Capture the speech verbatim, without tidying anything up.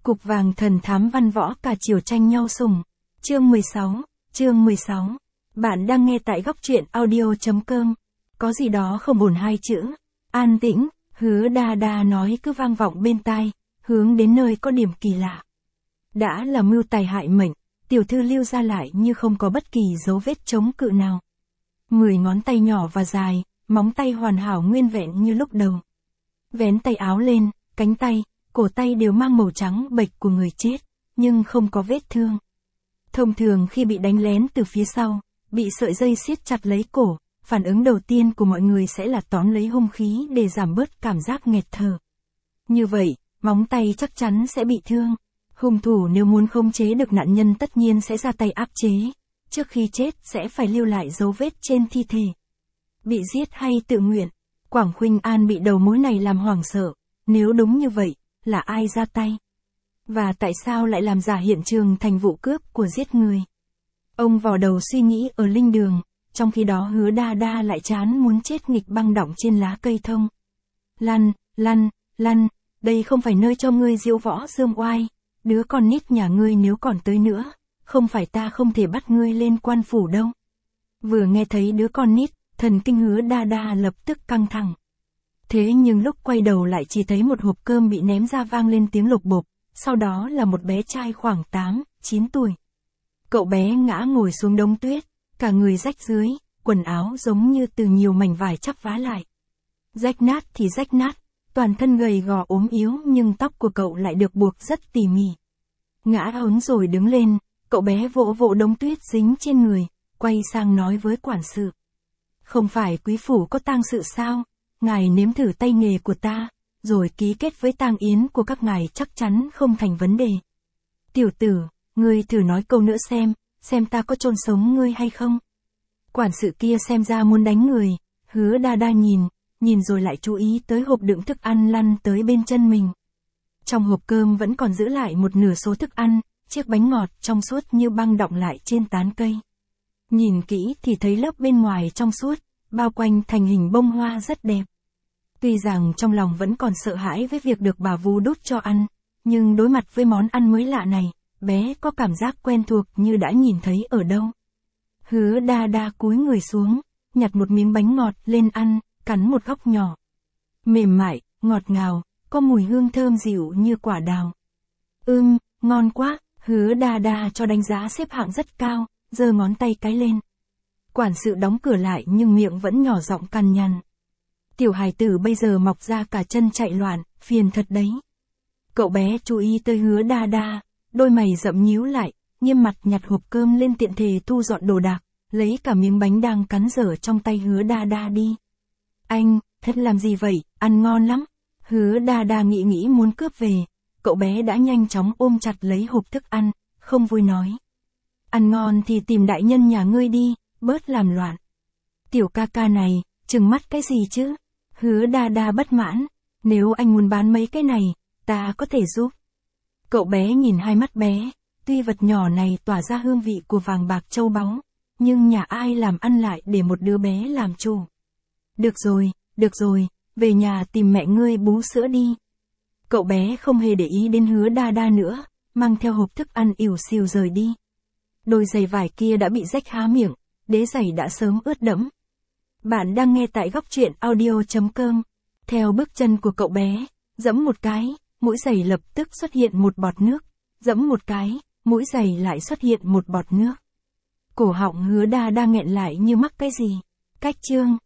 Cục vàng thần thám văn võ cả chiều tranh nhau sủng. Chương mười sáu, chương mười sáu. Bạn đang nghe tại góc truyện audio.com. Có gì đó không ổn hai chữ. An tĩnh, Hứa Đa Đa nói cứ vang vọng bên tai, hướng đến nơi có điểm kỳ lạ. Đã là mưu tài hại mệnh, tiểu thư lưu ra lại như không có bất kỳ dấu vết chống cự nào. Mười ngón tay nhỏ và dài, móng tay hoàn hảo nguyên vẹn như lúc đầu. Vén tay áo lên, cánh tay, cổ tay đều mang màu trắng bệch của người chết, nhưng không có vết thương. Thông thường khi bị đánh lén từ phía sau, bị sợi dây siết chặt lấy cổ, phản ứng đầu tiên của mọi người sẽ là tóm lấy hung khí để giảm bớt cảm giác nghẹt thở. Như vậy, móng tay chắc chắn sẽ bị thương. Hung thủ nếu muốn khống chế được nạn nhân tất nhiên sẽ ra tay áp chế. Trước khi chết sẽ phải lưu lại dấu vết trên thi thể. Bị giết hay tự nguyện, Quảng Khuynh An bị đầu mối này làm hoảng sợ. Nếu đúng như vậy, là ai ra tay? Và tại sao lại làm giả hiện trường thành vụ cướp của giết người? Ông vò đầu suy nghĩ ở linh đường, trong khi đó Hứa Đa Đa lại chán muốn chết nghịch băng đọng trên lá cây thông. Lăn, lăn, lăn, đây không phải nơi cho ngươi diễu võ dương oai, đứa con nít nhà ngươi nếu còn tới nữa, không phải ta không thể bắt ngươi lên quan phủ đâu. Vừa nghe thấy đứa con nít, thần kinh Hứa Đa Đa lập tức căng thẳng. Thế nhưng lúc quay đầu lại chỉ thấy một hộp cơm bị ném ra vang lên tiếng lục bộp, sau đó là một bé trai khoảng tám, chín tuổi. Cậu bé ngã ngồi xuống đống tuyết, cả người rách rưới, quần áo giống như từ nhiều mảnh vải chắp vá lại. Rách nát thì rách nát, toàn thân gầy gò ốm yếu nhưng tóc của cậu lại được buộc rất tỉ mỉ. Ngã ớn rồi đứng lên, cậu bé vỗ vỗ đống tuyết dính trên người, quay sang nói với quản sự. Không phải quý phủ có tang sự sao? Ngài nếm thử tay nghề của ta, rồi ký kết với tang yến của các ngài chắc chắn không thành vấn đề. Tiểu tử, ngươi thử nói câu nữa xem, xem ta có chôn sống ngươi hay không? Quản sự kia xem ra muốn đánh người, Hứa Đa Đa nhìn, nhìn rồi lại chú ý tới hộp đựng thức ăn lăn tới bên chân mình. Trong hộp cơm vẫn còn giữ lại một nửa số thức ăn, chiếc bánh ngọt trong suốt như băng đọng lại trên tán cây. Nhìn kỹ thì thấy lớp bên ngoài trong suốt, bao quanh thành hình bông hoa rất đẹp. Tuy rằng trong lòng vẫn còn sợ hãi với việc được bà vú đút cho ăn, nhưng đối mặt với món ăn mới lạ này, bé có cảm giác quen thuộc như đã nhìn thấy ở đâu. Hứa Đa Đa cúi người xuống, nhặt một miếng bánh ngọt lên ăn, cắn một góc nhỏ. Mềm mại, ngọt ngào, có mùi hương thơm dịu như quả đào. Ưm, ngon quá, Hứa Đa Đa cho đánh giá xếp hạng rất cao, giơ ngón tay cái lên. Quản sự đóng cửa lại nhưng miệng vẫn nhỏ giọng cằn nhằn. Tiểu hài tử bây giờ mọc ra cả chân chạy loạn, phiền thật đấy. Cậu bé chú ý tới Hứa Đa Đa, đôi mày rậm nhíu lại, nghiêm mặt nhặt hộp cơm lên tiện thể thu dọn đồ đạc, lấy cả miếng bánh đang cắn dở trong tay Hứa Đa Đa đi. Anh, thật làm gì vậy, ăn ngon lắm. Hứa Đa Đa nghĩ nghĩ muốn cướp về, cậu bé đã nhanh chóng ôm chặt lấy hộp thức ăn, không vui nói. Ăn ngon thì tìm đại nhân nhà ngươi đi, bớt làm loạn. Tiểu ca ca này, trừng mắt cái gì chứ? Hứa Đa Đa bất mãn, nếu anh muốn bán mấy cái này, ta có thể giúp. Cậu bé nhìn hai mắt bé, tuy vật nhỏ này tỏa ra hương vị của vàng bạc châu báu, nhưng nhà ai làm ăn lại để một đứa bé làm chủ. Được rồi, được rồi, về nhà tìm mẹ ngươi bú sữa đi. Cậu bé không hề để ý đến Hứa Đa Đa nữa, mang theo hộp thức ăn ỉu xìu rời đi. Đôi giày vải kia đã bị rách há miệng, đế giày đã sớm ướt đẫm. Bạn đang nghe tại góc truyện audio.com. Theo bước chân của cậu bé, giẫm một cái, mũi giày lập tức xuất hiện một bọt nước. Giẫm một cái, mũi giày lại xuất hiện một bọt nước. Cổ họng Hứa Đa Đa nghẹn lại như mắc cái gì. Cách chương.